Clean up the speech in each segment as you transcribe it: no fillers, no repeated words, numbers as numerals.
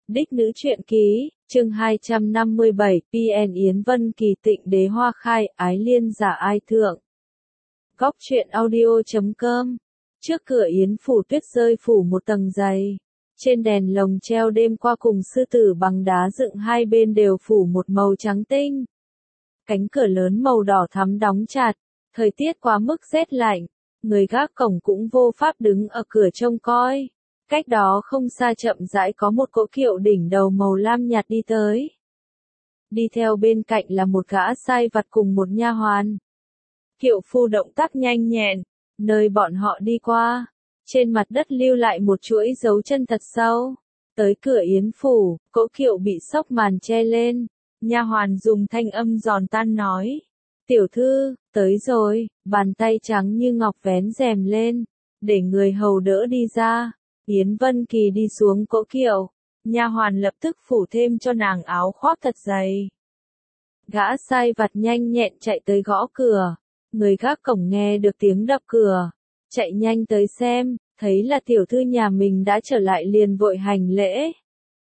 Đích nữ truyện ký, chương 257, PN Yến Vân Kỳ Tịnh Đế Hoa Khai, Ái Liên Giả Ai Thượng. Góc truyện audio.com. Trước cửa Yến phủ tuyết rơi phủ một tầng dày. Trên đèn lồng treo đêm qua cùng sư tử bằng đá dựng hai bên đều phủ một màu trắng tinh. Cánh cửa lớn màu đỏ thắm đóng chặt, thời tiết quá mức rét lạnh, người gác cổng cũng vô pháp đứng ở cửa trông coi. Cách đó không xa chậm rãi có một cỗ kiệu đỉnh đầu màu lam nhạt đi tới. Đi theo bên cạnh là một gã sai vặt cùng một nha hoàn. Kiệu phu động tác nhanh nhẹn, nơi bọn họ đi qua, trên mặt đất lưu lại một chuỗi dấu chân thật sâu. Tới cửa Yến phủ, cỗ kiệu bị xốc màn che lên, nha hoàn dùng thanh âm giòn tan nói: "Tiểu thư, tới rồi." Bàn tay trắng như ngọc vén rèm lên, để người hầu đỡ đi ra. Yến Vân Kỳ đi xuống cỗ kiệu, nha hoàn lập tức phủ thêm cho nàng áo khoác thật dày. Gã sai vặt nhanh nhẹn chạy tới gõ cửa, người gác cổng nghe được tiếng đập cửa, chạy nhanh tới xem, thấy là tiểu thư nhà mình đã trở lại liền vội hành lễ.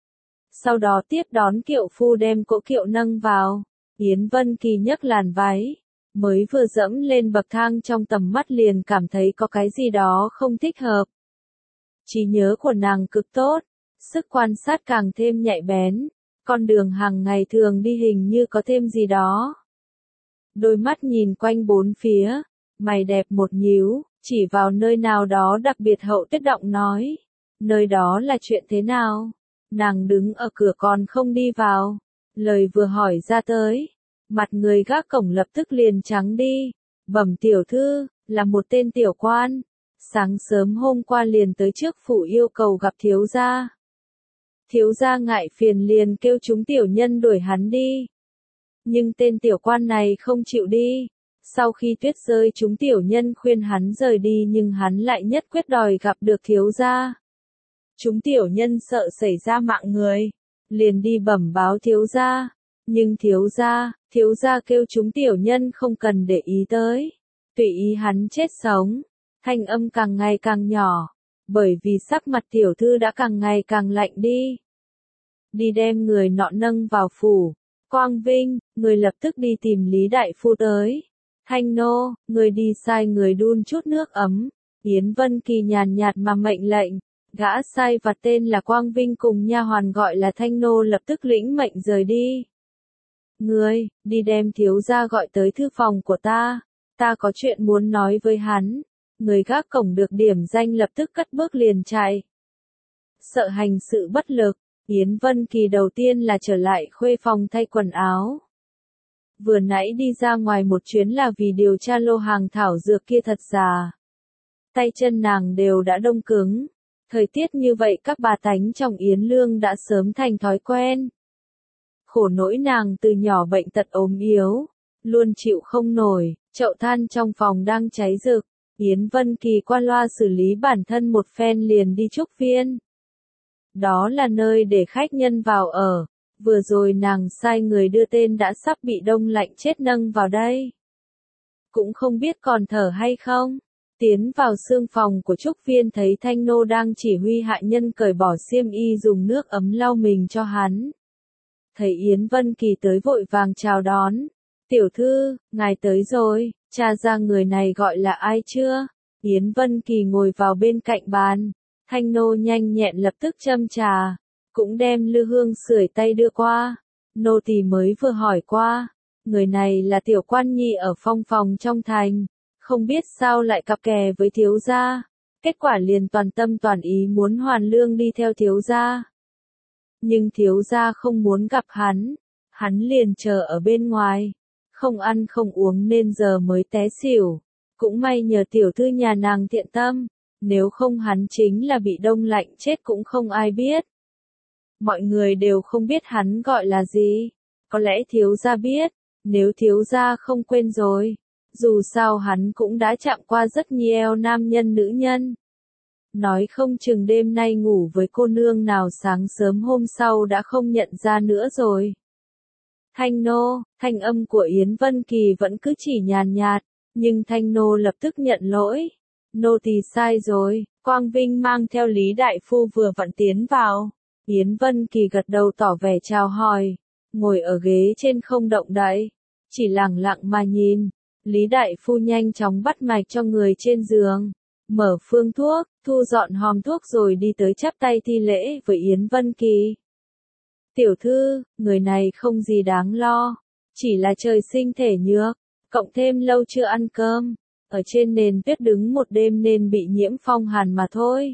Sau đó tiếp đón kiệu phu đem cỗ kiệu nâng vào. Yến Vân Kỳ nhấc làn váy, mới vừa dẫm lên bậc thang trong tầm mắt liền cảm thấy có cái gì đó không thích hợp. Trí nhớ của nàng cực tốt, sức quan sát càng thêm nhạy bén, con đường hàng ngày thường đi hình như có thêm gì đó. Đôi mắt nhìn quanh bốn phía, mày đẹp một nhíu, chỉ vào nơi nào đó đặc biệt Hậu Tuyết Động nói: "Nơi đó là chuyện thế nào?" Nàng đứng ở cửa còn không đi vào, lời vừa hỏi ra tới, mặt người gác cổng lập tức liền trắng đi. "Bẩm tiểu thư, là một tên tiểu quan. Sáng sớm hôm qua liền tới trước phủ yêu cầu gặp thiếu gia. Thiếu gia ngại phiền liền kêu chúng tiểu nhân đuổi hắn đi. Nhưng tên tiểu quan này không chịu đi. Sau khi tuyết rơi chúng tiểu nhân khuyên hắn rời đi nhưng hắn lại nhất quyết đòi gặp được thiếu gia. Chúng tiểu nhân sợ xảy ra mạng người, liền đi bẩm báo thiếu gia. Nhưng thiếu gia kêu chúng tiểu nhân không cần để ý tới, tùy ý hắn chết sống." Thanh âm càng ngày càng nhỏ, bởi vì sắc mặt tiểu thư đã càng ngày càng lạnh đi. "Đi đem người nọ nâng vào phủ." "Quang Vinh, người lập tức đi tìm Lý đại phu tới." "Thanh nô, người đi sai người đun chút nước ấm." Yến Vân Kỳ nhàn nhạt mà mệnh lệnh. Gã sai vặt tên là Quang Vinh cùng nha hoàn gọi là Thanh nô lập tức lĩnh mệnh rời đi. "Ngươi, đi đem thiếu gia gọi tới thư phòng của ta có chuyện muốn nói với hắn." Người gác cổng được điểm danh lập tức cất bước liền chạy. Sợ hành sự bất lực, Yến Vân Kỳ đầu tiên là trở lại khuê phòng thay quần áo. Vừa nãy đi ra ngoài một chuyến là vì điều tra lô hàng thảo dược kia thật giả. Tay chân nàng đều đã đông cứng. Thời tiết như vậy các bà tánh trong Yến Lương đã sớm thành thói quen. Khổ nỗi nàng từ nhỏ bệnh tật ốm yếu, luôn chịu không nổi, chậu than trong phòng đang cháy rực. Yến Vân Kỳ qua loa xử lý bản thân một phen liền đi Trúc Viên. Đó là nơi để khách nhân vào ở, vừa rồi nàng sai người đưa tên đã sắp bị đông lạnh chết nâng vào đây. Cũng không biết còn thở hay không. Tiến vào xương phòng của Trúc Viên thấy Thanh nô đang chỉ huy hạ nhân cởi bỏ xiêm y dùng nước ấm lau mình cho hắn. Thấy Yến Vân Kỳ tới vội vàng chào đón. "Tiểu thư, ngài tới rồi. Tra ra người này gọi là ai chưa?" Yến Vân Kỳ ngồi vào bên cạnh bàn. Thanh nô nhanh nhẹn lập tức châm trà, cũng đem lư hương sưởi tay đưa qua. "Nô tỳ mới vừa hỏi qua, người này là tiểu quan nhi ở phong phòng trong thành, không biết sao lại cặp kè với thiếu gia. Kết quả liền toàn tâm toàn ý muốn hoàn lương đi theo thiếu gia. Nhưng thiếu gia không muốn gặp hắn liền chờ ở bên ngoài. Không ăn không uống nên giờ mới té xỉu. Cũng may nhờ tiểu thư nhà nàng thiện tâm, nếu không hắn chính là bị đông lạnh chết cũng không ai biết. Mọi người đều không biết hắn gọi là gì. Có lẽ thiếu gia biết, nếu thiếu gia không quên rồi. Dù sao hắn cũng đã chạm qua rất nhiều nam nhân nữ nhân. Nói không chừng đêm nay ngủ với cô nương nào sáng sớm hôm sau đã không nhận ra nữa rồi." "Thanh nô." Thanh âm của Yến Vân Kỳ vẫn cứ chỉ nhàn nhạt, nhưng Thanh nô lập tức nhận lỗi. "Nô tỳ sai rồi." Quang Vinh mang theo Lý đại phu vừa vặn tiến vào. Yến Vân Kỳ gật đầu tỏ vẻ chào hỏi, ngồi ở ghế trên không động đậy, chỉ lặng lặng mà nhìn. Lý đại phu nhanh chóng bắt mạch cho người trên giường, mở phương thuốc, thu dọn hòm thuốc rồi đi tới chắp tay thi lễ với Yến Vân Kỳ. Tiểu thư, người này không gì đáng lo, chỉ là trời sinh thể nhược, cộng thêm lâu chưa ăn cơm, ở trên nền tuyết đứng một đêm nên bị nhiễm phong hàn mà thôi.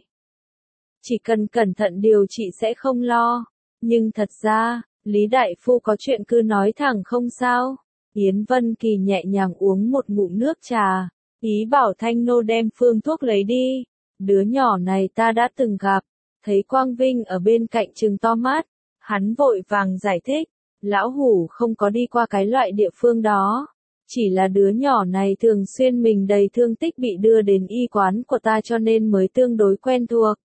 Chỉ cần cẩn thận điều trị sẽ không lo, nhưng thật ra, Lý đại phu có chuyện cứ nói thẳng không sao. Yến Vân Kỳ nhẹ nhàng uống một ngụm nước trà, ý bảo Thanh Nô đem phương thuốc lấy đi. Đứa nhỏ này ta đã từng gặp, thấy Quang Vinh ở bên cạnh trừng to mắt, hắn vội vàng giải thích, lão hủ không có đi qua cái loại địa phương đó, chỉ là đứa nhỏ này thường xuyên mình đầy thương tích bị đưa đến y quán của ta cho nên mới tương đối quen thuộc.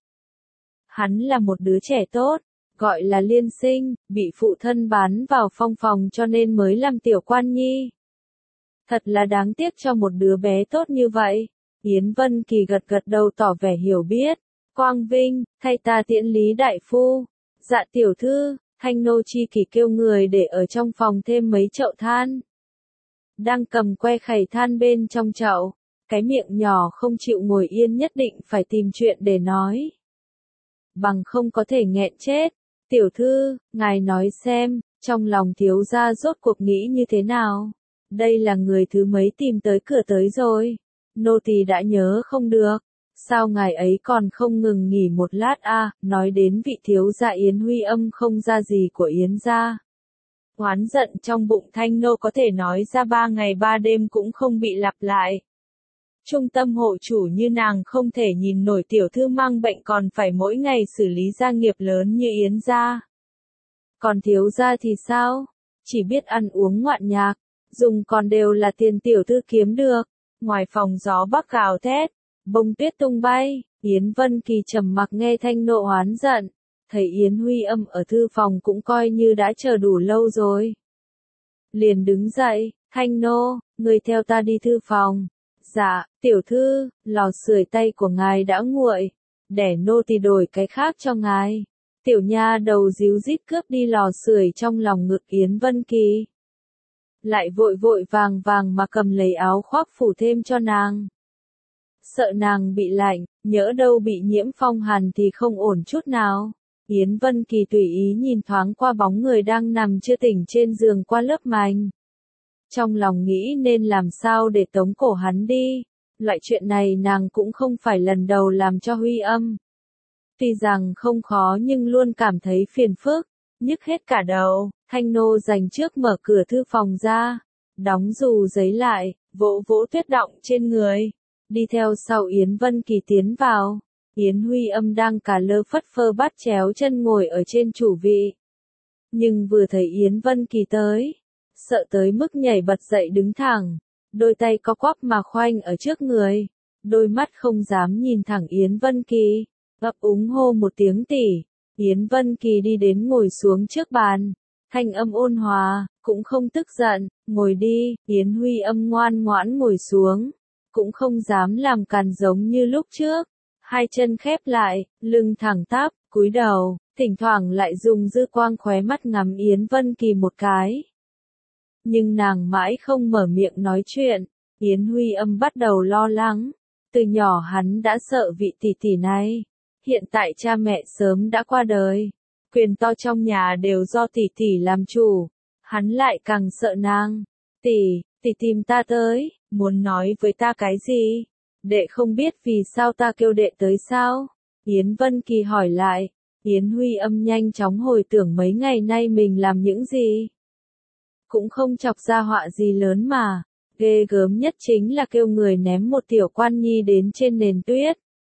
Hắn là một đứa trẻ tốt, gọi là Liên Sinh, bị phụ thân bán vào phong phòng cho nên mới làm tiểu quan nhi. Thật là đáng tiếc cho một đứa bé tốt như vậy. Yến Vân Kỳ gật gật đầu tỏ vẻ hiểu biết. Quang Vinh, thay ta tiễn Lý đại phu. Dạ tiểu thư, Thanh nô chi kỷ kêu người để ở trong phòng thêm mấy chậu than. Đang cầm que khẩy than bên trong chậu, cái miệng nhỏ không chịu ngồi yên nhất định phải tìm chuyện để nói. Bằng không có thể nghẹn chết. Tiểu thư, ngài nói xem, trong lòng thiếu gia rốt cuộc nghĩ như thế nào? Đây là người thứ mấy tìm tới cửa tới rồi. Nô tỳ đã nhớ không được. Sao ngài ấy còn không ngừng nghỉ một lát à, nói đến vị thiếu gia Yến Huy Âm không ra gì của Yến gia. Oán giận trong bụng Thanh nô có thể nói ra 3 ngày 3 đêm cũng không bị lặp lại. Trung tâm hộ chủ như nàng không thể nhìn nổi tiểu thư mang bệnh còn phải mỗi ngày xử lý gia nghiệp lớn như Yến gia. Còn thiếu gia thì sao? Chỉ biết ăn uống ngoạn nhạc, dùng còn đều là tiền tiểu thư kiếm được. Ngoài phòng gió bắc gào thét, bông tuyết tung bay, Yến Vân Kỳ trầm mặc nghe Thanh nộ oán giận. Thấy Yến Huy Âm ở thư phòng cũng coi như đã chờ đủ lâu rồi. Liền đứng dậy, Thanh nô, người theo ta đi thư phòng. Dạ, tiểu thư, lò sưởi tay của ngài đã nguội, để nô tỳ đổi cái khác cho ngài. Tiểu nha đầu díu dít cướp đi lò sưởi trong lòng ngực Yến Vân Kỳ. Lại vội vội vàng vàng mà cầm lấy áo khoác phủ thêm cho nàng. Sợ nàng bị lạnh, nhỡ đâu bị nhiễm phong hàn thì không ổn chút nào. Yến Vân Kỳ tùy ý nhìn thoáng qua bóng người đang nằm chưa tỉnh trên giường qua lớp mành. Trong lòng nghĩ nên làm sao để tống cổ hắn đi. Loại chuyện này nàng cũng không phải lần đầu làm cho Huy Âm. Tuy rằng không khó nhưng luôn cảm thấy phiền phức, nhức hết cả đầu. Thanh nô dành trước mở cửa thư phòng ra, đóng dù giấy lại, vỗ vỗ tuyết đọng trên người. Đi theo sau Yến Vân Kỳ tiến vào. Yến Huy Âm đang cả lơ phất phơ bắt chéo chân ngồi ở trên chủ vị. Nhưng vừa thấy Yến Vân Kỳ tới, sợ tới mức nhảy bật dậy đứng thẳng, đôi tay co quắp mà khoanh ở trước người, đôi mắt không dám nhìn thẳng Yến Vân Kỳ, ấp úng hô một tiếng tỷ. Yến Vân Kỳ đi đến ngồi xuống trước bàn, thanh âm ôn hòa, cũng không tức giận, ngồi đi. Yến Huy Âm ngoan ngoãn ngồi xuống, cũng không dám làm càn giống như lúc trước, hai chân khép lại, lưng thẳng tắp, cúi đầu, thỉnh thoảng lại dùng dư quang khóe mắt ngắm Yến Vân Kỳ một cái. Nhưng nàng mãi không mở miệng nói chuyện, Yến Huy Âm bắt đầu lo lắng, từ nhỏ hắn đã sợ vị tỷ tỷ này, hiện tại cha mẹ sớm đã qua đời, quyền to trong nhà đều do tỷ tỷ làm chủ, hắn lại càng sợ nàng. Tỷ tìm ta tới, muốn nói với ta cái gì? Đệ không biết vì sao ta kêu đệ tới sao? Yến Vân Kỳ hỏi lại. Yến Huy Âm nhanh chóng hồi tưởng mấy ngày nay mình làm những gì. Cũng không chọc ra họa gì lớn mà, ghê gớm nhất chính là kêu người ném một tiểu quan nhi đến trên nền tuyết.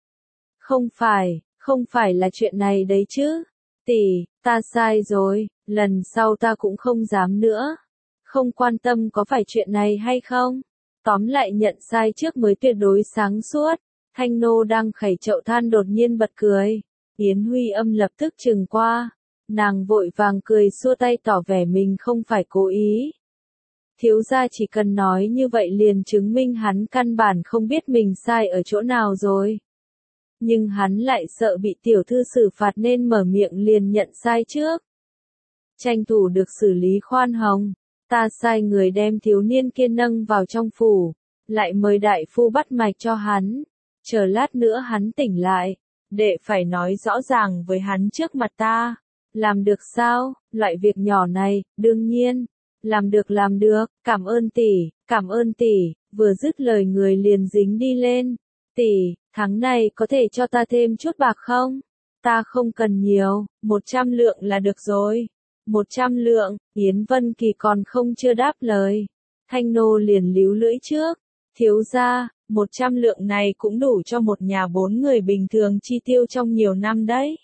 Không phải là chuyện này đấy chứ. Tỷ, ta sai rồi, lần sau ta cũng không dám nữa. Không quan tâm có phải chuyện này hay không. Tóm lại nhận sai trước mới tuyệt đối sáng suốt. Thanh nô đang khẩy chậu than đột nhiên bật cười. Yến Huy Âm lập tức chừng qua. Nàng vội vàng cười xua tay tỏ vẻ mình không phải cố ý. Thiếu gia chỉ cần nói như vậy liền chứng minh hắn căn bản không biết mình sai ở chỗ nào rồi. nhưng hắn lại sợ bị tiểu thư xử phạt nên mở miệng liền nhận sai trước. Tranh thủ được xử lý khoan hồng, ta sai người đem thiếu niên kia nâng vào trong phủ, lại mời đại phu bắt mạch cho hắn, chờ lát nữa hắn tỉnh lại, đệ phải nói rõ ràng với hắn trước mặt ta. Làm được sao, loại việc nhỏ này, đương nhiên, làm được, cảm ơn tỷ, vừa dứt lời người liền dính đi lên. Tỷ, tháng này có thể cho ta thêm chút bạc không? Ta không cần nhiều, 100 lượng là được rồi. 100 lượng, Yến Vân Kỳ còn không chưa đáp lời. Thanh nô liền líu lưỡi trước, thiếu gia, 100 lượng này cũng đủ cho một nhà 4 người bình thường chi tiêu trong nhiều năm đấy.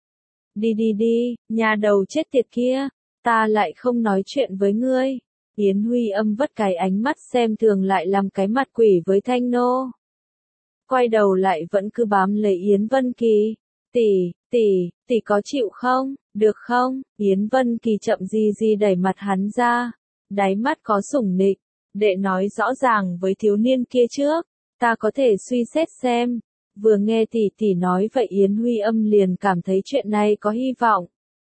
Đi, nhà đầu chết tiệt kia, ta lại không nói chuyện với ngươi. Yến Huy Âm vất cái ánh mắt xem thường lại làm cái mặt quỷ với Thanh nô. Quay đầu lại vẫn cứ bám lấy Yến Vân Kỳ. Tỷ có chịu không, được không? Yến Vân Kỳ chậm gì đẩy mặt hắn ra, đáy mắt có sủng nịch. Đệ nói rõ ràng với thiếu niên kia trước, ta có thể suy xét xem. Vừa nghe tỷ nói vậy Yến Huy Âm liền cảm thấy chuyện này có hy vọng.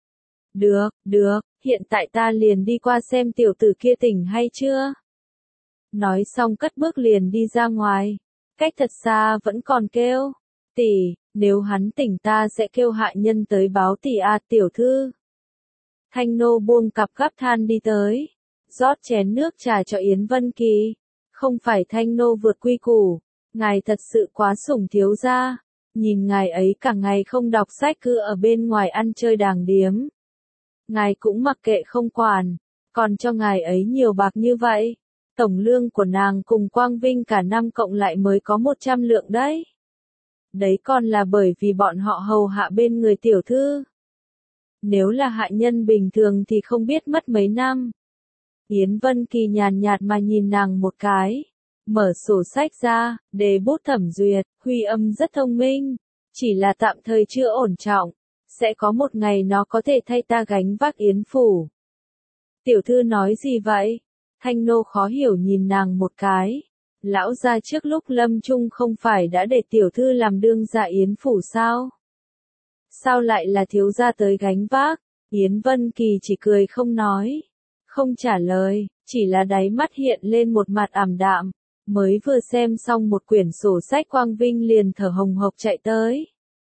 Được, hiện tại ta liền đi qua xem tiểu tử kia tỉnh hay chưa. Nói xong cất bước liền đi ra ngoài, cách thật xa vẫn còn kêu, tỷ, nếu hắn tỉnh ta sẽ kêu hạ nhân tới báo tỷ tiểu thư. Thanh nô buông cặp gắp than đi tới, rót chén nước trà cho Yến Vân Kỳ. Không phải Thanh nô vượt quy củ, ngài thật sự quá sủng thiếu gia, nhìn ngài ấy cả ngày không đọc sách cứ ở bên ngoài ăn chơi đàng điếm. Ngài cũng mặc kệ không quản, còn cho ngài ấy nhiều bạc như vậy. Tổng lương của nàng cùng Quang Vinh cả năm cộng lại mới có 100 lượng đấy. Đấy còn là bởi vì bọn họ hầu hạ bên người tiểu thư. Nếu là hạ nhân bình thường thì không biết mất mấy năm. Yến Vân Kỳ nhàn nhạt mà nhìn nàng một cái. Mở sổ sách ra, đề bút thẩm duyệt, Huy Âm rất thông minh. Chỉ là tạm thời chưa ổn trọng. Sẽ có một ngày nó có thể thay ta gánh vác Yến phủ. Tiểu thư nói gì vậy? Thanh nô khó hiểu nhìn nàng một cái. Lão gia trước lúc lâm chung không phải đã để tiểu thư làm đương gia Yến phủ sao? Sao lại là thiếu gia tới gánh vác? Yến Vân Kỳ chỉ cười không nói, không trả lời, chỉ là đáy mắt hiện lên một mặt ảm đạm. Mới vừa xem xong một quyển sổ sách Quang Vinh liền thở hồng hộc chạy tới.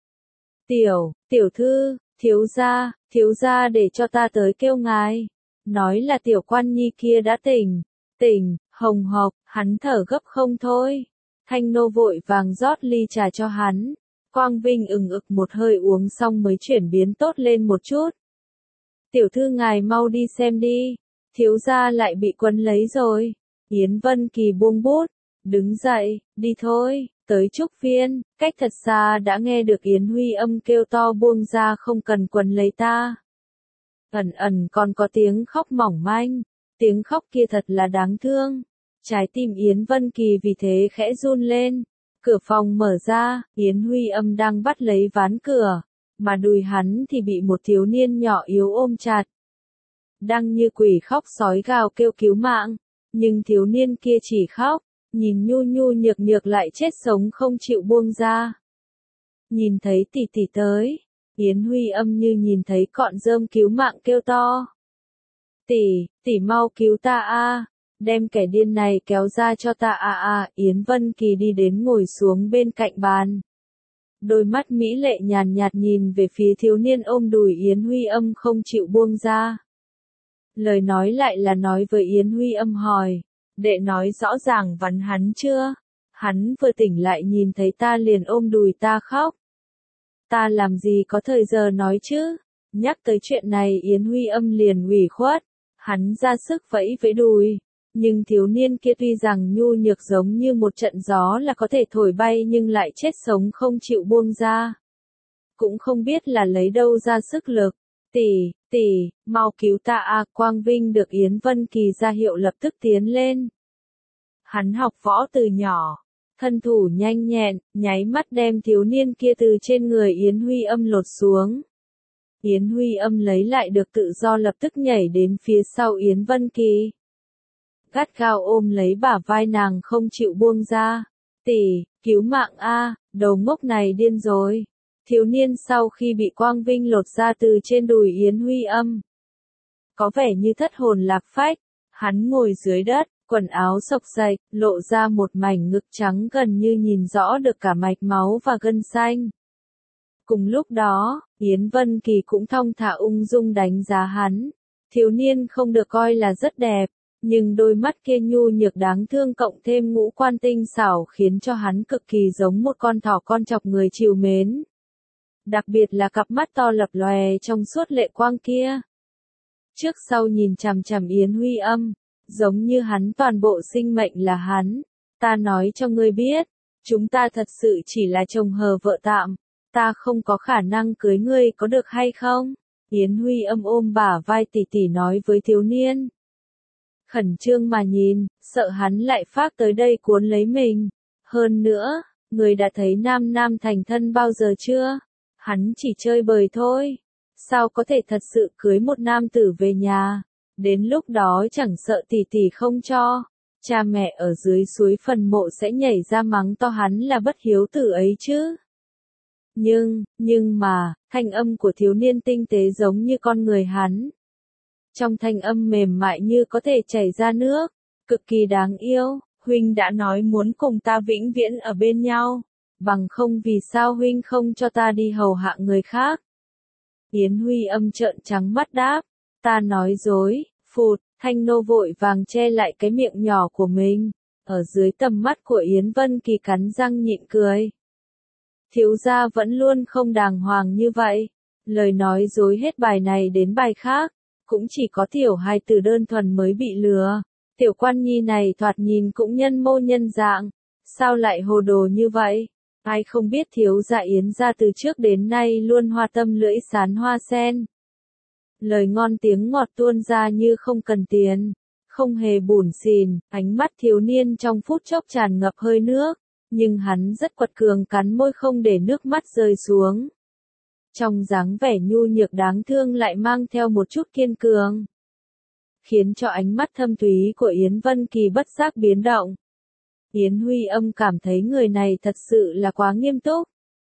Tiểu thư, thiếu gia để cho ta tới kêu ngài. Nói là tiểu quan nhi kia đã tỉnh, hồng hộc, hắn thở gấp không thôi. Thanh nô vội vàng rót ly trà cho hắn. Quang Vinh ực một hơi uống xong mới chuyển biến tốt lên một chút. Tiểu thư ngài mau đi xem đi, thiếu gia lại bị quấn lấy rồi. Yến Vân Kỳ buông bút, đứng dậy, đi thôi, tới trúc viên, cách thật xa đã nghe được Yến Huy Âm kêu to buông ra không cần quấn lấy ta. Ẩn còn có tiếng khóc mỏng manh, tiếng khóc kia thật là đáng thương. Trái tim Yến Vân Kỳ vì thế khẽ run lên. Cửa phòng mở ra, Yến Huy Âm đang bắt lấy ván cửa, mà đùi hắn thì bị một thiếu niên nhỏ yếu ôm chặt. Đang như quỷ khóc sói gào kêu cứu mạng, nhưng thiếu niên kia chỉ khóc, nhìn nhu nhu nhược lại chết sống không chịu buông ra. Nhìn thấy tỷ tới, Yến Huy Âm như nhìn thấy cọn rơm cứu mạng kêu to. Tỷ mau cứu ta đem kẻ điên này kéo ra cho ta Yến Vân Kỳ đi đến ngồi xuống bên cạnh bàn. Đôi mắt mỹ lệ nhàn nhạt nhìn về phía thiếu niên ôm đùi Yến Huy Âm không chịu buông ra. Lời nói lại là nói với Yến Huy Âm hỏi, đệ nói rõ ràng vắn hắn chưa? Hắn vừa tỉnh lại nhìn thấy ta liền ôm đùi ta khóc. Ta làm gì có thời giờ nói chứ? Nhắc tới chuyện này Yến Huy Âm liền ủy khuất, hắn ra sức vẫy với đùi. Nhưng thiếu niên kia tuy rằng nhu nhược giống như một trận gió là có thể thổi bay nhưng lại chết sống không chịu buông ra. Cũng không biết là lấy đâu ra sức lực. Tỷ, mau cứu ta Quang Vinh được Yến Vân Kỳ ra hiệu lập tức tiến lên. Hắn học võ từ nhỏ, thân thủ nhanh nhẹn, nháy mắt đem thiếu niên kia từ trên người Yến Huy Âm lột xuống. Yến Huy Âm lấy lại được tự do lập tức nhảy đến phía sau Yến Vân Kỳ. Gắt gao ôm lấy bả vai nàng không chịu buông ra. Tỷ, cứu mạng Đồ ngốc này điên rồi. Thiếu niên sau khi bị quang vinh lột ra từ trên đùi Yến Huy Âm, có vẻ như thất hồn lạc phách, hắn ngồi dưới đất, quần áo xộc xệch, lộ ra một mảnh ngực trắng gần như nhìn rõ được cả mạch máu và gân xanh. Cùng lúc đó, Yến Vân Kỳ cũng thong thả ung dung đánh giá hắn. Thiếu niên không được coi là rất đẹp, nhưng đôi mắt kia nhu nhược đáng thương cộng thêm ngũ quan tinh xảo khiến cho hắn cực kỳ giống một con thỏ con chọc người trìu mến. Đặc biệt là cặp mắt to lập lòe trong suốt lệ quang kia. Trước sau nhìn chằm chằm Yến Huy Âm, giống như hắn toàn bộ sinh mệnh là hắn. Ta nói cho ngươi biết, chúng ta thật sự chỉ là chồng hờ vợ tạm, ta không có khả năng cưới ngươi có được hay không? Yến Huy Âm ôm bả vai tỉ tỉ nói với thiếu niên. Khẩn trương mà nhìn, sợ hắn lại phác tới đây cuốn lấy mình. Hơn nữa, người đã thấy nam nam thành thân bao giờ chưa? Hắn chỉ chơi bời thôi. Sao có thể thật sự cưới một nam tử về nhà? Đến lúc đó chẳng sợ tỉ tỉ không cho. Cha mẹ ở dưới suối phần mộ sẽ nhảy ra mắng to hắn là bất hiếu tử ấy chứ. Nhưng mà, thanh âm của thiếu niên tinh tế giống như con người hắn. Trong thanh âm mềm mại như có thể chảy ra nước, cực kỳ đáng yêu. Huynh đã nói muốn cùng ta vĩnh viễn ở bên nhau, bằng không vì sao huynh không cho ta đi hầu hạ người khác? Yến Huy Âm trợn trắng mắt đáp, ta nói dối. Phụt, Thanh Nô vội vàng che lại cái miệng nhỏ của mình, ở dưới tầm mắt của Yến Vân Kỳ cắn răng nhịn cười. Thiếu gia vẫn luôn không đàng hoàng như vậy, lời nói dối hết bài này đến bài khác, cũng chỉ có tiểu hài tử đơn thuần mới bị lừa. Tiểu quan nhi này thoạt nhìn cũng nhân mô nhân dạng, sao lại hồ đồ như vậy? Ai không biết thiếu gia Yến gia từ trước đến nay luôn hoa tâm lưỡi sán hoa sen. Lời ngon tiếng ngọt tuôn ra như không cần tiền, không hề bủn xỉn, ánh mắt thiếu niên trong phút chốc tràn ngập hơi nước, nhưng hắn rất quật cường cắn môi không để nước mắt rơi xuống. Trong dáng vẻ nhu nhược đáng thương lại mang theo một chút kiên cường, khiến cho ánh mắt thâm thúy của Yến Vân Kỳ bất giác biến động. Yến Huy Âm cảm thấy người này thật sự là quá nghiêm túc.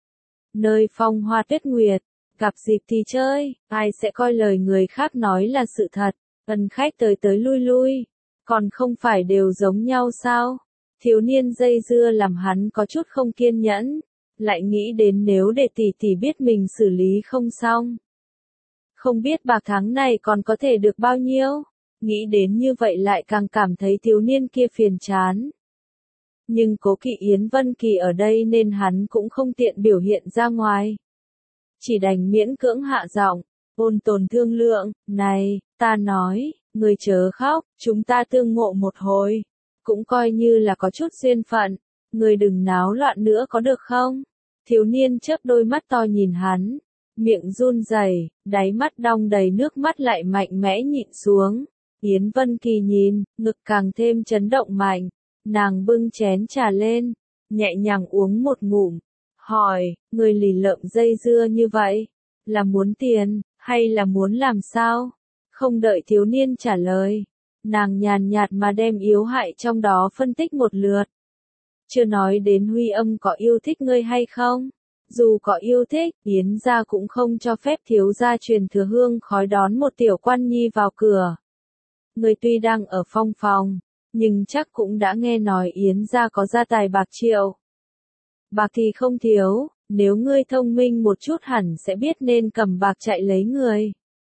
Nơi phong hoa tuyết nguyệt, gặp dịp thì chơi, ai sẽ coi lời người khác nói là sự thật, ân khách tới tới lui lui, còn không phải đều giống nhau sao? Thiếu niên dây dưa làm hắn có chút không kiên nhẫn, lại nghĩ đến nếu để tỷ tỷ biết mình xử lý không xong. Không biết bạc tháng này còn có thể được bao nhiêu? Nghĩ đến như vậy lại càng cảm thấy thiếu niên kia phiền chán. Nhưng cố kỵ Yến Vân Kỳ ở đây nên hắn cũng không tiện biểu hiện ra ngoài. Chỉ đành miễn cưỡng hạ giọng, ôn tồn thương lượng, này, ta nói, người chớ khóc, chúng ta tương ngộ một hồi. Cũng coi như là có chút duyên phận, người đừng náo loạn nữa có được không? Thiếu niên chớp đôi mắt to nhìn hắn, miệng run rẩy, đáy mắt đong đầy nước mắt lại mạnh mẽ nhịn xuống. Yến Vân Kỳ nhìn, ngực càng thêm chấn động mạnh, nàng bưng chén trà lên, nhẹ nhàng uống một ngụm, hỏi, người lì lợm dây dưa như vậy, là muốn tiền, hay là muốn làm sao? Không đợi thiếu niên trả lời, nàng nhàn nhạt mà đem yếu hại trong đó phân tích một lượt. Chưa nói đến Huy Âm có yêu thích ngươi hay không? Dù có yêu thích, Yến gia cũng không cho phép thiếu gia truyền thừa hương khói đón một tiểu quan nhi vào cửa. Ngươi tuy đang ở phong phòng, nhưng chắc cũng đã nghe nói Yến gia có gia tài bạc triệu. Bạc thì không thiếu, nếu ngươi thông minh một chút hẳn sẽ biết nên cầm bạc chạy lấy người.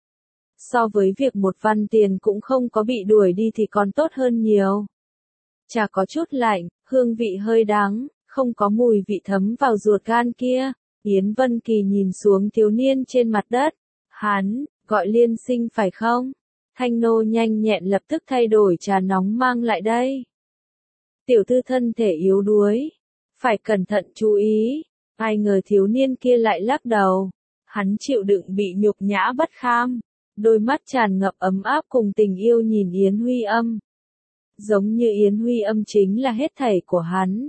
So với việc một văn tiền cũng không có bị đuổi đi thì còn tốt hơn nhiều. Trà có chút lạnh, hương vị hơi đắng, không có mùi vị thấm vào ruột gan kia. Yến Vân Kỳ nhìn xuống thiếu niên trên mặt đất. Hắn, gọi Liên Sinh phải không? Thanh nô nhanh nhẹn lập tức thay đổi trà nóng mang lại đây. Tiểu thư thân thể yếu đuối, phải cẩn thận chú ý. Ai ngờ thiếu niên kia lại lắc đầu. Hắn chịu đựng bị nhục nhã bất kham. Đôi mắt tràn ngập ấm áp cùng tình yêu nhìn Yến Huy Âm. Giống như Yến Huy Âm chính là hết thảy của hắn.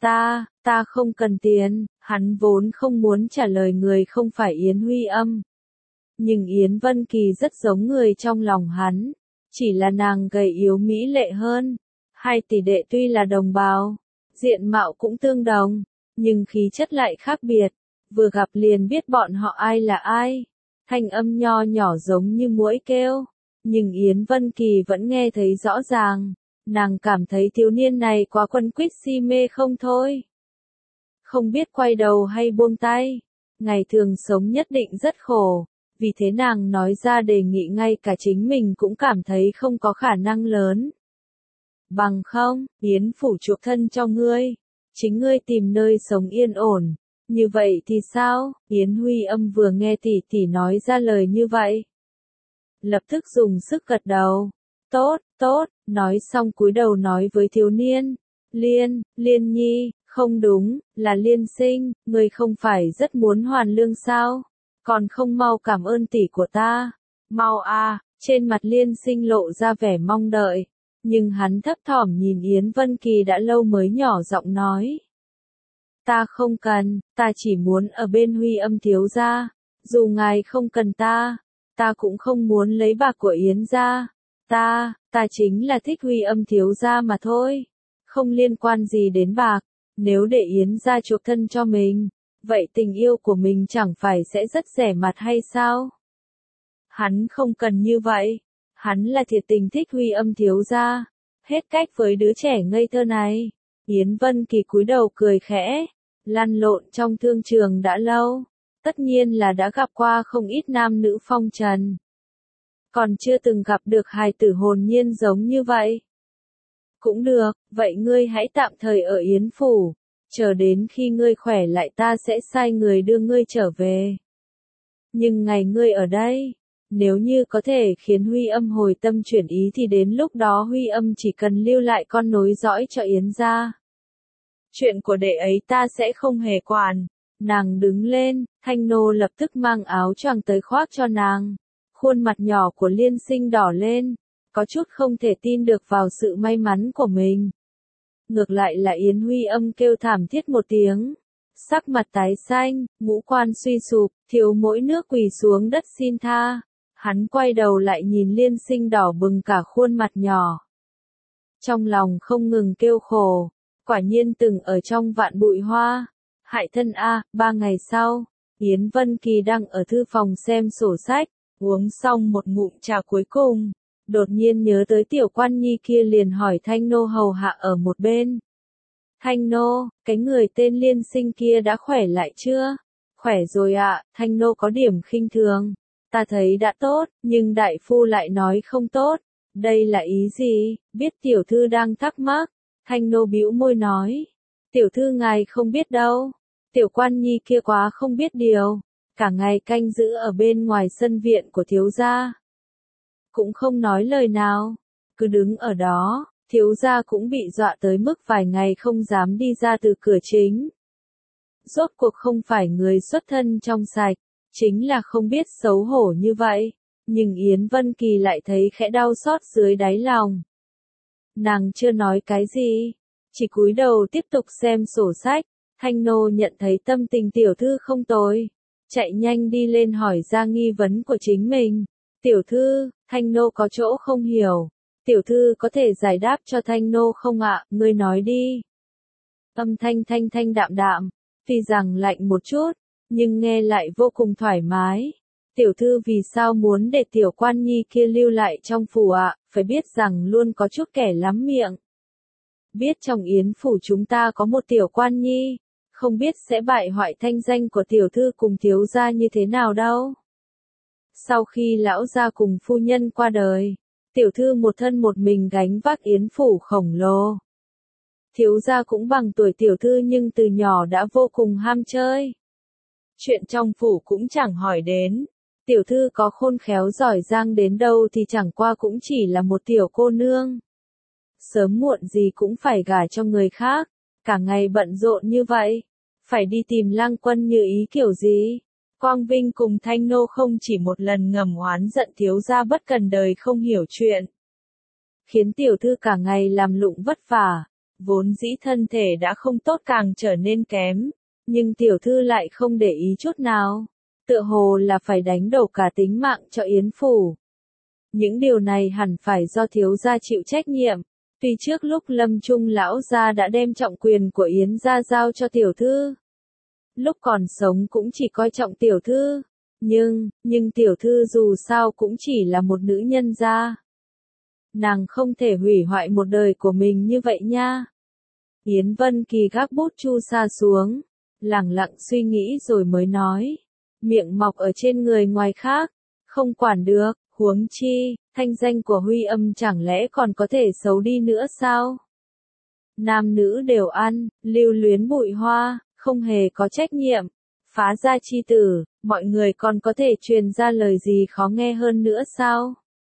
Ta không cần tiền, hắn vốn không muốn trả lời người không phải Yến Huy Âm. Nhưng Yến Vân Kỳ rất giống người trong lòng hắn, chỉ là nàng gầy yếu mỹ lệ hơn. Hai tỷ đệ tuy là đồng bào, diện mạo cũng tương đồng, nhưng khí chất lại khác biệt, vừa gặp liền biết bọn họ ai là ai. Thanh âm nho nhỏ giống như muỗi kêu, nhưng Yến Vân Kỳ vẫn nghe thấy rõ ràng, nàng cảm thấy thiếu niên này quá quấn quýt si mê không thôi. Không biết quay đầu hay buông tay, ngày thường sống nhất định rất khổ, vì thế nàng nói ra đề nghị ngay cả chính mình cũng cảm thấy không có khả năng lớn. Bằng không, Yến phủ chuộc thân cho ngươi, chính ngươi tìm nơi sống yên ổn. Như vậy thì sao? Yến Huy Âm vừa nghe tỷ tỷ nói ra lời như vậy, lập tức dùng sức gật đầu. Tốt, tốt, nói xong cúi đầu nói với thiếu niên. Liên nhi, không đúng, là Liên sinh, ngươi không phải rất muốn hoàn lương sao? Còn không mau cảm ơn tỷ của ta. Mau a, trên mặt Liên sinh lộ ra vẻ mong đợi, nhưng hắn thấp thỏm nhìn Yến Vân Kỳ đã lâu mới nhỏ giọng nói. Ta không cần, ta chỉ muốn ở bên Huy Âm thiếu gia, dù ngài không cần ta cũng không muốn lấy bạc của Yến gia, ta chính là thích Huy Âm thiếu gia mà thôi, không liên quan gì đến bạc, nếu để Yến gia chuộc thân cho mình, vậy tình yêu của mình chẳng phải sẽ rất rẻ mạt hay sao? Hắn không cần như vậy, hắn là thiệt tình thích Huy Âm thiếu gia, hết cách với đứa trẻ ngây thơ này. Yến Vân Kỳ cúi đầu cười khẽ, lăn lộn trong thương trường đã lâu, tất nhiên là đã gặp qua không ít nam nữ phong trần. Còn chưa từng gặp được hài tử hồn nhiên giống như vậy. Cũng được, vậy ngươi hãy tạm thời ở Yến phủ, chờ đến khi ngươi khỏe lại ta sẽ sai người đưa ngươi trở về. Nhưng ngày ngươi ở đây, nếu như có thể khiến Huy Âm hồi tâm chuyển ý thì đến lúc đó Huy Âm chỉ cần lưu lại con nối dõi cho Yến gia. Chuyện của đệ ấy ta sẽ không hề quản. Nàng đứng lên, Thanh Nô lập tức mang áo choàng tới khoác cho nàng. Khuôn mặt nhỏ của Liên Sinh đỏ lên, có chút không thể tin được vào sự may mắn của mình. Ngược lại là Yến Huy Âm kêu thảm thiết một tiếng, sắc mặt tái xanh, ngũ quan suy sụp, thiếu mỗi nước quỳ xuống đất xin tha. Hắn quay đầu lại nhìn Liên Sinh đỏ bừng cả khuôn mặt nhỏ. Trong lòng không ngừng kêu khổ, quả nhiên từng ở trong vạn bụi hoa. Hại thân a, 3 ngày sau, Yến Vân Kỳ đang ở thư phòng xem sổ sách, uống xong một ngụm trà cuối cùng, đột nhiên nhớ tới tiểu quan nhi kia liền hỏi Thanh Nô hầu hạ ở một bên. Thanh Nô, cái người tên Liên Sinh kia đã khỏe lại chưa? Khỏe rồi ạ, Thanh Nô có điểm khinh thường. Ta thấy đã tốt, nhưng đại phu lại nói không tốt. Đây là ý gì? Biết tiểu thư đang thắc mắc. Thanh Nô bĩu môi nói. Tiểu thư ngài không biết đâu. Tiểu quan nhi kia quá không biết điều. Cả ngày canh giữ ở bên ngoài sân viện của thiếu gia. Cũng không nói lời nào. Cứ đứng ở đó, thiếu gia cũng bị dọa tới mức vài ngày không dám đi ra từ cửa chính. Rốt cuộc không phải người xuất thân trong sạch, chính là không biết xấu hổ như vậy. Nhưng Yến Vân Kỳ lại thấy khẽ đau xót dưới đáy lòng. Nàng chưa nói cái gì, chỉ cúi đầu tiếp tục xem sổ sách. Thanh Nô nhận thấy tâm tình tiểu thư không tồi, chạy nhanh đi lên hỏi ra nghi vấn của chính mình. Tiểu thư, Thanh Nô có chỗ không hiểu. Tiểu thư có thể giải đáp cho Thanh Nô không ạ? Ngươi nói đi. Âm thanh thanh đạm đạm, tuy rằng lạnh một chút, nhưng nghe lại vô cùng thoải mái. Tiểu thư vì sao muốn để tiểu quan nhi kia lưu lại trong phủ ạ? Phải biết rằng luôn có chút kẻ lắm miệng. Biết trong Yến phủ chúng ta có một tiểu quan nhi, không biết sẽ bại hoại thanh danh của tiểu thư cùng thiếu gia như thế nào đâu. Sau khi lão gia cùng phu nhân qua đời, tiểu thư một thân một mình gánh vác Yến phủ khổng lồ. Thiếu gia cũng bằng tuổi tiểu thư nhưng từ nhỏ đã vô cùng ham chơi. Chuyện trong phủ cũng chẳng hỏi đến. Tiểu thư có khôn khéo giỏi giang đến đâu thì chẳng qua cũng chỉ là một tiểu cô nương. Sớm muộn gì cũng phải gả cho người khác, cả ngày bận rộn như vậy, phải đi tìm Lang Quân Như Ý kiểu gì? Quang Vinh cùng Thanh Nô không chỉ một lần ngầm oán giận thiếu gia bất cần đời không hiểu chuyện, khiến tiểu thư cả ngày làm lụng vất vả, vốn dĩ thân thể đã không tốt càng trở nên kém, nhưng tiểu thư lại không để ý chút nào, tựa hồ là phải đánh đổi cả tính mạng cho Yến phủ. Những điều này hẳn phải do thiếu gia chịu trách nhiệm. Tuy trước lúc lâm chung lão gia đã đem trọng quyền của Yến gia giao cho tiểu thư. Lúc còn sống cũng chỉ coi trọng tiểu thư. Nhưng tiểu thư dù sao cũng chỉ là một nữ nhân gia. Nàng không thể hủy hoại một đời của mình như vậy nha. Yến Vân Kỳ gác bút chu sa xuống, lẳng lặng suy nghĩ rồi mới nói. Miệng mọc ở trên người ngoài khác, không quản được, huống chi, thanh danh của Huy Âm chẳng lẽ còn có thể xấu đi nữa sao? Nam nữ đều ăn, lưu luyến bụi hoa, không hề có trách nhiệm, phá gia chi tử, mọi người còn có thể truyền ra lời gì khó nghe hơn nữa sao?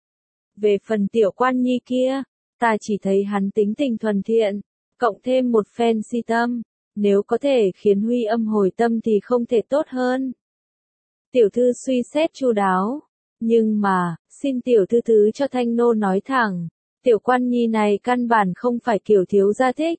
Về phần tiểu quan nhi kia, ta chỉ thấy hắn tính tình thuần thiện, cộng thêm một phen si tâm, nếu có thể khiến Huy Âm hồi tâm thì không thể tốt hơn. Tiểu thư suy xét chu đáo, nhưng mà, xin tiểu thư thứ cho Thanh nô nói thẳng, tiểu quan nhi này căn bản không phải kiểu thiếu gia thích.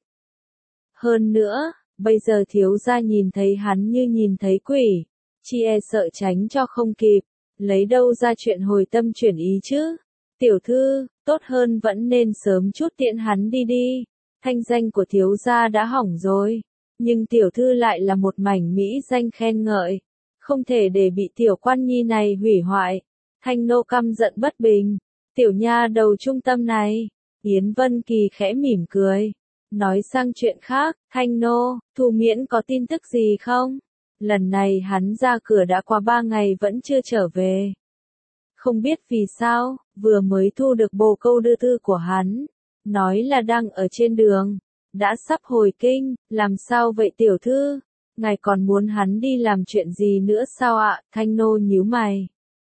Hơn nữa, bây giờ thiếu gia nhìn thấy hắn như nhìn thấy quỷ, chi e sợ tránh cho không kịp, lấy đâu ra chuyện hồi tâm chuyển ý chứ. Tiểu thư, tốt hơn vẫn nên sớm chút tiễn hắn đi đi, thanh danh của thiếu gia đã hỏng rồi, nhưng tiểu thư lại là một mảnh mỹ danh khen ngợi, không thể để bị tiểu quan nhi này hủy hoại. Thanh nô căm giận bất bình, tiểu nha đầu trung tâm này. Yến Vân Kỳ khẽ mỉm cười, nói sang chuyện khác, Thanh nô, Thu Miễn có tin tức gì không? Lần này hắn ra cửa đã qua 3 ngày vẫn chưa trở về. Không biết vì sao, vừa mới thu được bồ câu đưa thư của hắn, nói là đang ở trên đường, đã sắp hồi kinh, làm sao vậy tiểu thư? Ngài còn muốn hắn đi làm chuyện gì nữa sao ạ? Thanh nô nhíu mày.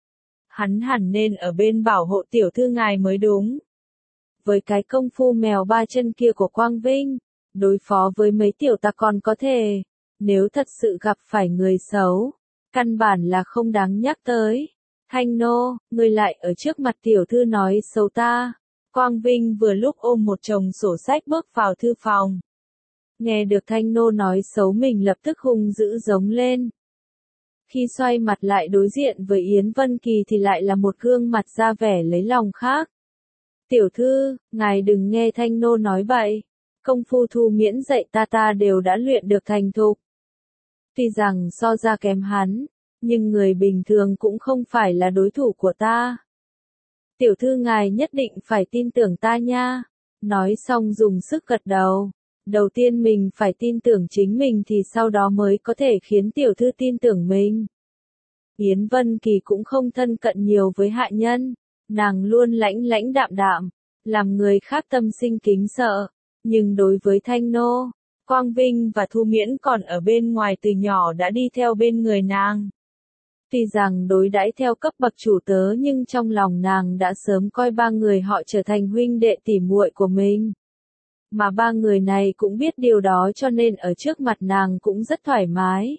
Hắn hẳn nên ở bên bảo hộ tiểu thư ngài mới đúng. Với cái công phu mèo ba chân kia của Quang Vinh, đối phó với mấy tiểu tặc còn có thể, nếu thật sự gặp phải người xấu, căn bản là không đáng nhắc tới. Thanh nô, ngươi lại ở trước mặt tiểu thư nói xấu ta. Quang Vinh vừa lúc ôm một chồng sổ sách bước vào thư phòng. Nghe được Thanh nô nói xấu mình lập tức hung dữ giống lên. Khi xoay mặt lại đối diện với Yến Vân Kỳ thì lại là một gương mặt ra vẻ lấy lòng khác. Tiểu thư, ngài đừng nghe Thanh nô nói bậy. Công phu Thu Miễn dạy ta đều đã luyện được thành thục. Tuy rằng so ra kém hắn, nhưng người bình thường cũng không phải là đối thủ của ta. Tiểu thư ngài nhất định phải tin tưởng ta nha. Nói xong dùng sức gật đầu. Đầu tiên mình phải tin tưởng chính mình thì sau đó mới có thể khiến tiểu thư tin tưởng mình. Yến Vân Kỳ cũng không thân cận nhiều với hạ nhân, nàng luôn lãnh lãnh đạm đạm, làm người khác tâm sinh kính sợ, nhưng đối với Thanh nô, Quang Vinh và Thu Miễn còn ở bên ngoài từ nhỏ đã đi theo bên người nàng. Tuy rằng đối đãi theo cấp bậc chủ tớ nhưng trong lòng nàng đã sớm coi ba người họ trở thành huynh đệ tỉ muội của mình. Mà ba người này cũng biết điều đó cho nên ở trước mặt nàng cũng rất thoải mái.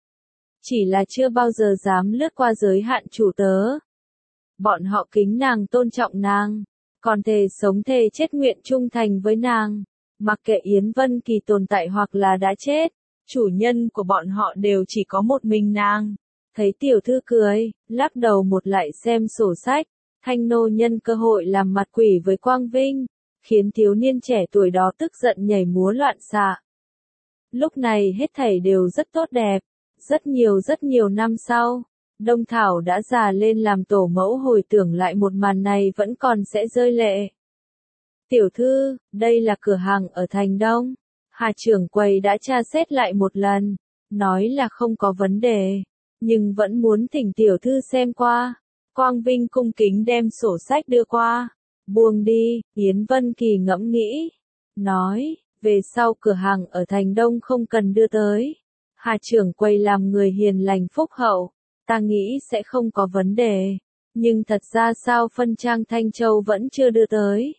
Chỉ là chưa bao giờ dám lướt qua giới hạn chủ tớ. Bọn họ kính nàng tôn trọng nàng, còn thề sống thề chết nguyện trung thành với nàng. Mặc kệ Yến Vân Kỳ tồn tại hoặc là đã chết, chủ nhân của bọn họ đều chỉ có một mình nàng. Thấy tiểu thư cười, lắc đầu một lại xem sổ sách, Thanh nô nhân cơ hội làm mặt quỷ với Quang Vinh, khiến thiếu niên trẻ tuổi đó tức giận nhảy múa loạn xạ. Lúc này hết thảy đều rất tốt đẹp, rất nhiều năm sau, Đông Thảo đã già lên làm tổ mẫu hồi tưởng lại một màn này vẫn còn sẽ rơi lệ. Tiểu thư, đây là cửa hàng ở thành Đông. Hà trưởng quầy đã tra xét lại một lần, nói là không có vấn đề, nhưng vẫn muốn thỉnh tiểu thư xem qua. Quang Vinh cung kính đem sổ sách đưa qua. Buông đi, Yến Vân Kỳ ngẫm nghĩ. Nói, về sau cửa hàng ở thành Đông không cần đưa tới. Hà trưởng quầy làm người hiền lành phúc hậu, ta nghĩ sẽ không có vấn đề. Nhưng thật ra sao phân trang Thanh Châu vẫn chưa đưa tới.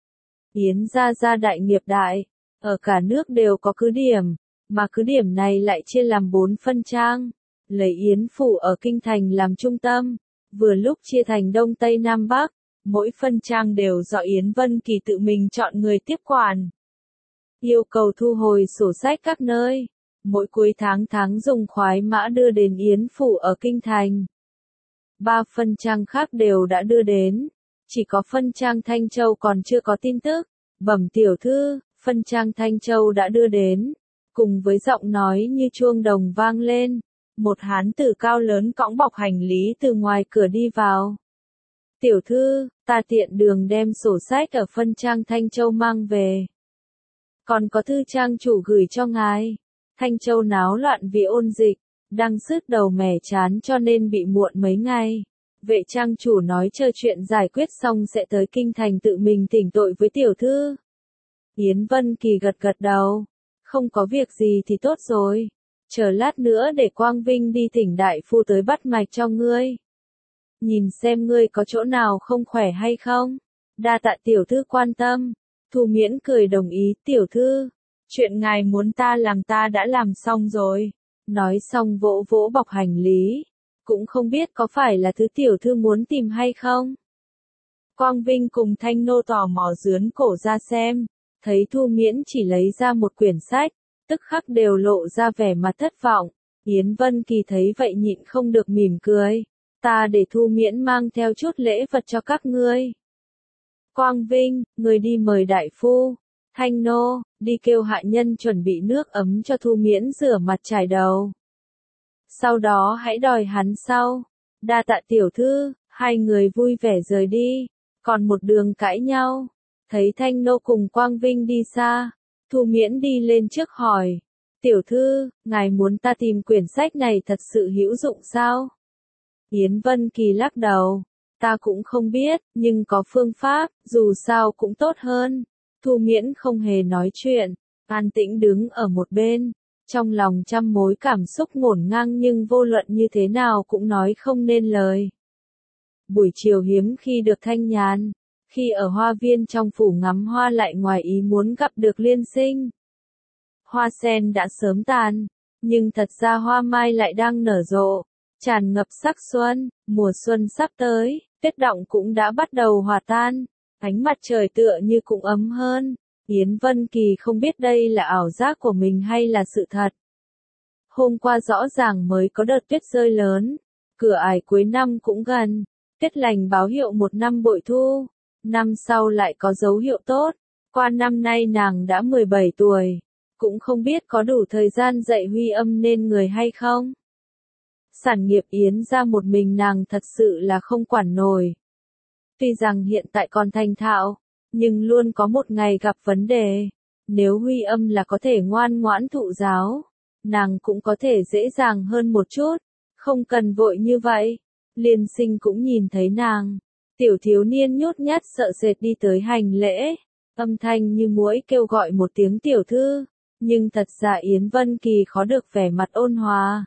Yến gia đại nghiệp đại, ở cả nước đều có cứ điểm, mà cứ điểm này lại chia làm 4 phân trang. Lấy Yến phủ ở kinh thành làm trung tâm, vừa lúc chia thành Đông Tây Nam Bắc, mỗi phân trang đều do Yến Vân Kỳ tự mình chọn người tiếp quản. Yêu cầu thu hồi sổ sách các nơi, mỗi cuối tháng dùng khoái mã đưa đến Yến phủ ở kinh thành. 3 phân trang khác đều đã đưa đến, chỉ có phân trang Thanh Châu còn chưa có tin tức. Bẩm tiểu thư, phân trang Thanh Châu đã đưa đến. Cùng với giọng nói như chuông đồng vang lên, một hán tử cao lớn cõng bọc hành lý từ ngoài cửa đi vào. Tiểu thư, ta tiện đường đem sổ sách ở phân trang Thanh Châu mang về. Còn có thư trang chủ gửi cho ngài. Thanh Châu náo loạn vì ôn dịch, đang sứt đầu mẻ chán cho nên bị muộn mấy ngày. Vệ trang chủ nói chờ chuyện giải quyết xong sẽ tới kinh thành tự mình thỉnh tội với tiểu thư. Yến Vân Kỳ gật gật đầu. Không có việc gì thì tốt rồi. Chờ lát nữa để Quang Vinh đi thỉnh đại phu tới bắt mạch cho ngươi. Nhìn xem ngươi có chỗ nào không khỏe hay không. Đa tạ tiểu thư quan tâm. Thu Miễn cười đồng ý, tiểu thư. Chuyện ngài muốn ta làm ta đã làm xong rồi. Nói xong vỗ vỗ bọc hành lý. Cũng không biết có phải là thứ tiểu thư muốn tìm hay không. Quang Vinh cùng Thanh Nô tò mò dướn cổ ra xem. Thấy Thu Miễn chỉ lấy ra một quyển sách, tức khắc đều lộ ra vẻ mặt thất vọng. Yến Vân Kỳ thấy vậy nhịn không được mỉm cười. Ta để Thu Miễn mang theo chút lễ vật cho các ngươi. Quang Vinh, người đi mời đại phu. Thanh Nô, đi kêu hạ nhân chuẩn bị nước ấm cho Thu Miễn rửa mặt chải đầu. Sau đó hãy đòi hắn sau. Đa tạ tiểu thư, hai người vui vẻ rời đi. Còn một đường cãi nhau. Thấy Thanh Nô cùng Quang Vinh đi xa, Thu Miễn đi lên trước hỏi. Tiểu thư, ngài muốn ta tìm quyển sách này thật sự hữu dụng sao? Yến Vân Kỳ lắc đầu. Ta cũng không biết, nhưng có phương pháp, dù sao cũng tốt hơn. Thu Miễn không hề nói chuyện, an tĩnh đứng ở một bên. Trong lòng trăm mối cảm xúc ngổn ngang nhưng vô luận như thế nào cũng nói không nên lời. Buổi chiều hiếm khi được thanh nhàn. Khi ở hoa viên trong phủ ngắm hoa lại ngoài ý muốn gặp được Liên Sinh. Hoa sen đã sớm tàn, nhưng thật ra hoa mai lại đang nở rộ, tràn ngập sắc xuân, mùa xuân sắp tới, tuyết động cũng đã bắt đầu hòa tan, ánh mặt trời tựa như cũng ấm hơn. Yến Vân Kỳ không biết đây là ảo giác của mình hay là sự thật. Hôm qua rõ ràng mới có đợt tuyết rơi lớn, cửa ải cuối năm cũng gần, tuyết lành báo hiệu một năm bội thu. Năm sau lại có dấu hiệu tốt, qua năm nay nàng đã 17 tuổi, cũng không biết có đủ thời gian dạy Huy Âm nên người hay không. Sản nghiệp Yến ra một mình nàng thật sự là không quản nổi. Tuy rằng hiện tại còn thành thạo, nhưng luôn có một ngày gặp vấn đề. Nếu Huy Âm là có thể ngoan ngoãn thụ giáo, nàng cũng có thể dễ dàng hơn một chút, không cần vội như vậy. Liên Sinh cũng nhìn thấy nàng. Tiểu thiếu niên nhút nhát sợ sệt đi tới hành lễ, âm thanh như muỗi kêu gọi một tiếng tiểu thư, nhưng thật ra Yến Vân Kỳ khó được vẻ mặt ôn hòa.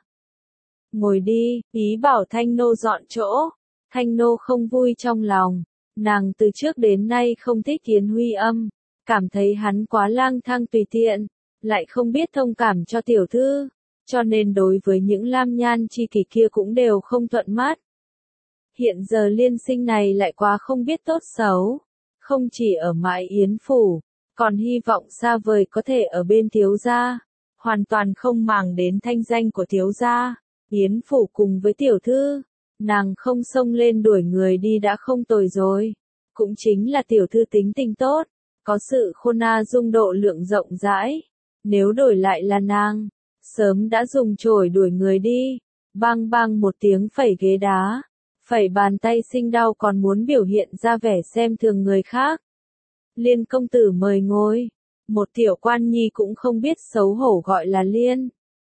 Ngồi đi, ý bảo Thanh Nô dọn chỗ. Thanh Nô không vui trong lòng, nàng từ trước đến nay không thích Yến Huy Âm, cảm thấy hắn quá lang thang tùy tiện, lại không biết thông cảm cho tiểu thư, cho nên đối với những lam nhan chi kỷ kia cũng đều không thuận mắt. Hiện giờ Liên Sinh này lại quá không biết tốt xấu, không chỉ ở mãi Yến phủ, còn hy vọng xa vời có thể ở bên thiếu gia, hoàn toàn không màng đến thanh danh của thiếu gia. Yến phủ cùng với tiểu thư, nàng không xông lên đuổi người đi đã không tồi rồi, cũng chính là tiểu thư tính tình tốt, có sự khôn dung độ lượng rộng rãi, nếu đổi lại là nàng, sớm đã dùng chổi đuổi người đi, bang bang một tiếng phẩy ghế đá. Phẩy bàn tay sinh đau còn muốn biểu hiện ra vẻ xem thường người khác. Liên công tử mời ngồi. Một tiểu quan nhi cũng không biết xấu hổ gọi là Liên.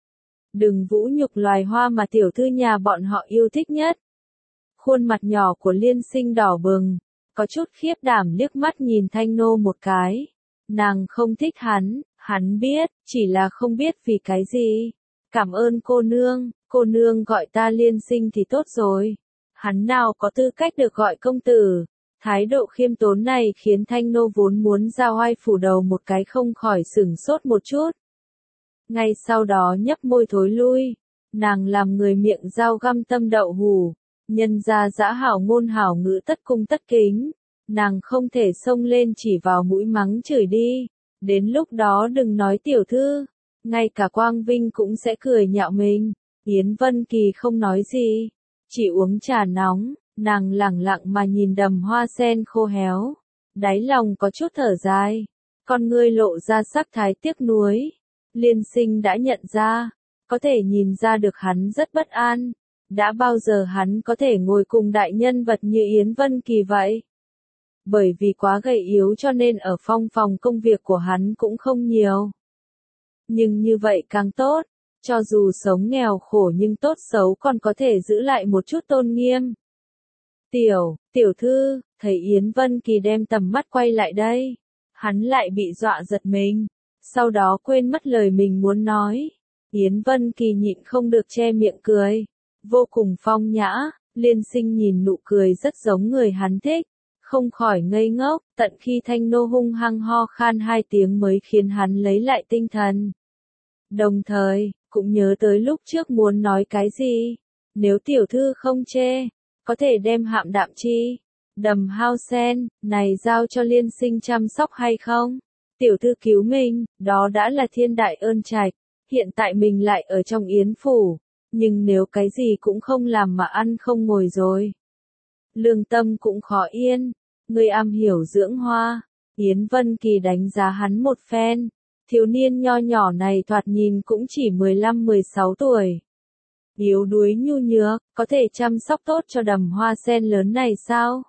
Đừng vũ nhục loài hoa mà tiểu thư nhà bọn họ yêu thích nhất. Khuôn mặt nhỏ của Liên Sinh đỏ bừng, có chút khiếp đảm liếc mắt nhìn Thanh Nô một cái. Nàng không thích hắn biết, chỉ là không biết vì cái gì. Cảm ơn cô nương gọi ta Liên Sinh thì tốt rồi. Hắn nào có tư cách được gọi công tử. Thái độ khiêm tốn này khiến Thanh Nô vốn muốn ra oai phủ đầu một cái không khỏi sửng sốt một chút. Ngay sau đó nhấp môi thối lui. Nàng làm người miệng dao găm tâm đậu hù. Nhân ra dã hảo ngôn hảo ngữ tất cung tất kính. Nàng không thể xông lên chỉ vào mũi mắng chửi đi. Đến lúc đó đừng nói tiểu thư. Ngay cả Quang Vinh cũng sẽ cười nhạo mình. Yến Vân Kỳ không nói gì. Chỉ uống trà nóng, nàng lẳng lặng mà nhìn đầm hoa sen khô héo. Đáy lòng có chút thở dài. Con ngươi lộ ra sắc thái tiếc nuối. Liên Sinh đã nhận ra, có thể nhìn ra được hắn rất bất an. Đã bao giờ hắn có thể ngồi cùng đại nhân vật như Yến Vân Kỳ vậy? Bởi vì quá gầy yếu cho nên ở phòng công việc của hắn cũng không nhiều. Nhưng như vậy càng tốt, cho dù sống nghèo khổ nhưng tốt xấu còn có thể giữ lại một chút tôn nghiêm. Tiểu thư, thấy Yến Vân Kỳ đem tầm mắt quay lại đây. Hắn lại bị dọa giật mình, sau đó quên mất lời mình muốn nói. Yến Vân Kỳ nhịn không được che miệng cười, vô cùng phong nhã. Liên Sinh nhìn nụ cười rất giống người hắn thích, không khỏi ngây ngốc, tận khi Thanh Nô hung hăng ho khan 2 tiếng mới khiến hắn lấy lại tinh thần. Đồng thời, cũng nhớ tới lúc trước muốn nói cái gì. Nếu tiểu thư không chê, có thể đem Hạm Đạm Chi, Đầm Hao Sen, này giao cho Liên Sinh chăm sóc hay không? Tiểu thư cứu mình, đó đã là thiên đại ơn trạch. Hiện tại mình lại ở trong Yến Phủ, nhưng nếu cái gì cũng không làm mà ăn không ngồi rồi, lương tâm cũng khó yên. Người am hiểu dưỡng hoa. Yến Vân Kỳ đánh giá hắn một phen. Thiếu niên nho nhỏ này thoạt nhìn cũng chỉ 15-16 tuổi. Yếu đuối nhu nhược, có thể chăm sóc tốt cho đầm hoa sen lớn này sao?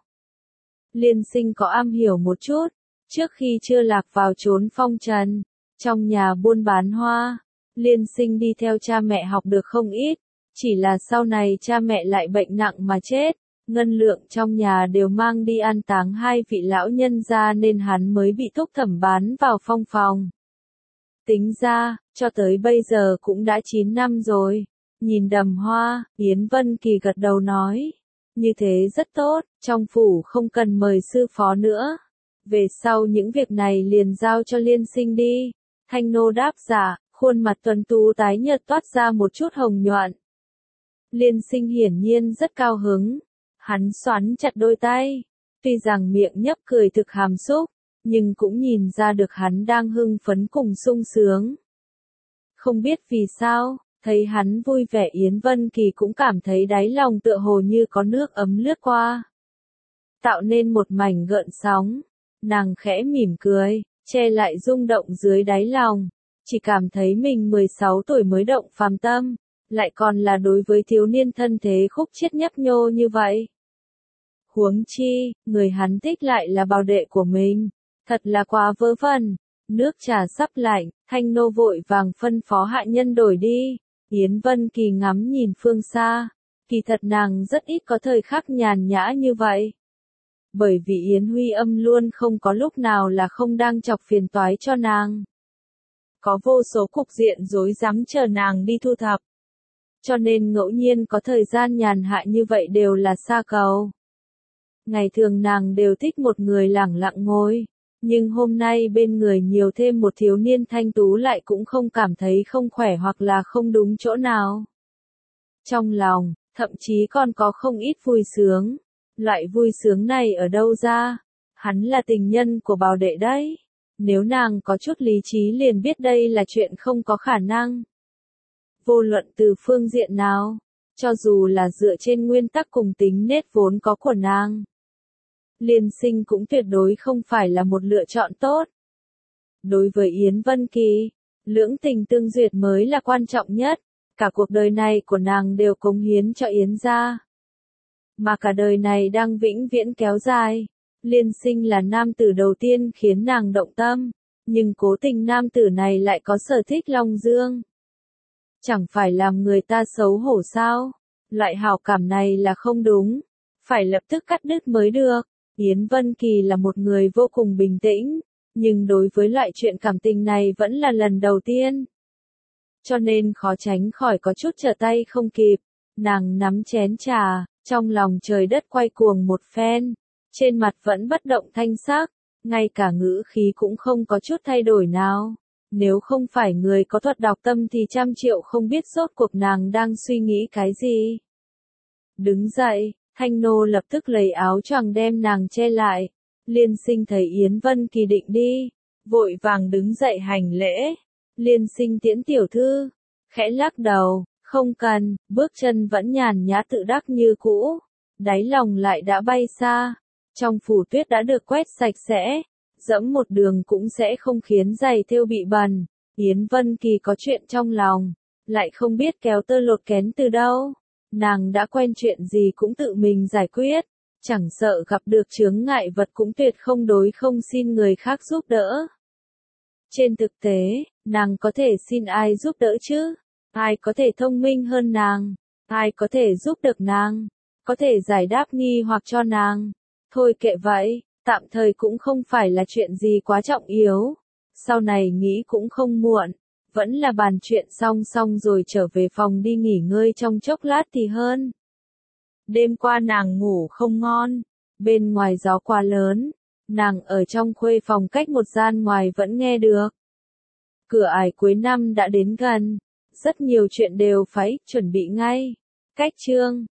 Liên Sinh có am hiểu một chút. Trước khi chưa lạc vào chốn phong trần, trong nhà buôn bán hoa, Liên Sinh đi theo cha mẹ học được không ít. Chỉ là sau này cha mẹ lại bệnh nặng mà chết. Ngân lượng trong nhà đều mang đi an táng 2 vị lão nhân gia nên hắn mới bị thúc thẩm bán vào phong phòng. Tính ra, cho tới bây giờ cũng đã 9 năm rồi. Nhìn đầm hoa, Yến Vân Kỳ gật đầu nói. Như thế rất tốt, trong phủ không cần mời sư phó nữa. Về sau những việc này liền giao cho Liên Sinh đi. Thanh Nô đáp dạ, khuôn mặt tuấn tú tái nhợt toát ra một chút hồng nhuận. Liên Sinh hiển nhiên rất cao hứng. Hắn xoắn chặt đôi tay. Tuy rằng miệng nhấp cười thực hàm xúc, nhưng cũng nhìn ra được hắn đang hưng phấn cùng sung sướng. Không biết vì sao, thấy hắn vui vẻ Yến Vân Kỳ cũng cảm thấy đáy lòng tựa hồ như có nước ấm lướt qua. Tạo nên một mảnh gợn sóng. Nàng khẽ mỉm cười, che lại rung động dưới đáy lòng. Chỉ cảm thấy mình 16 tuổi mới động phàm tâm, lại còn là đối với thiếu niên thân thế khúc chiết nhấp nhô như vậy. Huống chi, người hắn thích lại là bảo đệ của mình. Thật là quá vớ vẩn. Nước trà sắp lạnh, Thanh Nô vội vàng phân phó hạ nhân đổi đi. Yến Vân Kỳ ngắm nhìn phương xa. Kỳ thật nàng rất ít có thời khắc nhàn nhã như vậy. Bởi vì Yến Huy Âm luôn không có lúc nào là không đang chọc phiền toái cho nàng. Có vô số cục diện rối rắm chờ nàng đi thu thập. Cho nên ngẫu nhiên có thời gian nhàn hạ như vậy đều là xa cầu. Ngày thường nàng đều thích một người lẳng lặng ngồi. Nhưng hôm nay bên người nhiều thêm một thiếu niên thanh tú lại cũng không cảm thấy không khỏe hoặc là không đúng chỗ nào. Trong lòng, thậm chí còn có không ít vui sướng. Loại vui sướng này ở đâu ra? Hắn là tình nhân của bảo đệ đấy. Nếu nàng có chút lý trí liền biết đây là chuyện không có khả năng. Vô luận từ phương diện nào, cho dù là dựa trên nguyên tắc cùng tính nết vốn có của nàng, Liên Sinh cũng tuyệt đối không phải là một lựa chọn tốt. Đối với Yến Vân Kỳ, lưỡng tình tương duyệt mới là quan trọng nhất. Cả cuộc đời này của nàng đều cống hiến cho Yến gia. Mà cả đời này đang vĩnh viễn kéo dài. Liên Sinh là nam tử đầu tiên khiến nàng động tâm. Nhưng cố tình nam tử này lại có sở thích Long Dương. Chẳng phải làm người ta xấu hổ sao? Loại hảo cảm này là không đúng. Phải lập tức cắt đứt mới được. Yến Vân Kỳ là một người vô cùng bình tĩnh. Nhưng đối với loại chuyện cảm tình này vẫn là lần đầu tiên. Cho nên khó tránh khỏi có chút trở tay không kịp. Nàng nắm chén trà, trong lòng trời đất quay cuồng một phen. Trên mặt vẫn bất động thanh sắc, ngay cả ngữ khí cũng không có chút thay đổi nào. Nếu không phải người có thuật đọc tâm thì 100 triệu không biết rốt cuộc nàng đang suy nghĩ cái gì. Đứng dậy, Thanh Nô lập tức lấy áo choàng đem nàng che lại. Liên Sinh thấy Yến Vân Kỳ định đi, vội vàng đứng dậy hành lễ. Liên Sinh tiễn tiểu thư, khẽ lắc đầu, không cần, bước chân vẫn nhàn nhã tự đắc như cũ. Đáy lòng lại đã bay xa. Trong phủ tuyết đã được quét sạch sẽ. dẫm một đường cũng sẽ không khiến giày thêu bị bẩn. Yến Vân Kỳ có chuyện trong lòng, lại không biết kéo tơ lột kén từ đâu. Nàng đã quen chuyện gì cũng tự mình giải quyết, chẳng sợ gặp được chướng ngại vật cũng tuyệt không đối không xin người khác giúp đỡ. Trên thực tế, nàng có thể xin ai giúp đỡ chứ? Ai có thể thông minh hơn nàng? Ai có thể giúp được nàng? Có thể giải đáp nghi hoặc cho nàng? Thôi kệ vậy, tạm thời cũng không phải là chuyện gì quá trọng yếu. Sau này nghĩ cũng không muộn, vẫn là bàn chuyện xong rồi trở về phòng đi nghỉ ngơi trong chốc lát thì hơn. Đêm qua nàng ngủ không ngon, bên ngoài gió quá lớn, nàng ở trong khuê phòng cách một gian ngoài vẫn nghe được. Cửa ải cuối năm đã đến gần, rất nhiều chuyện đều phải chuẩn bị ngay. Cách chương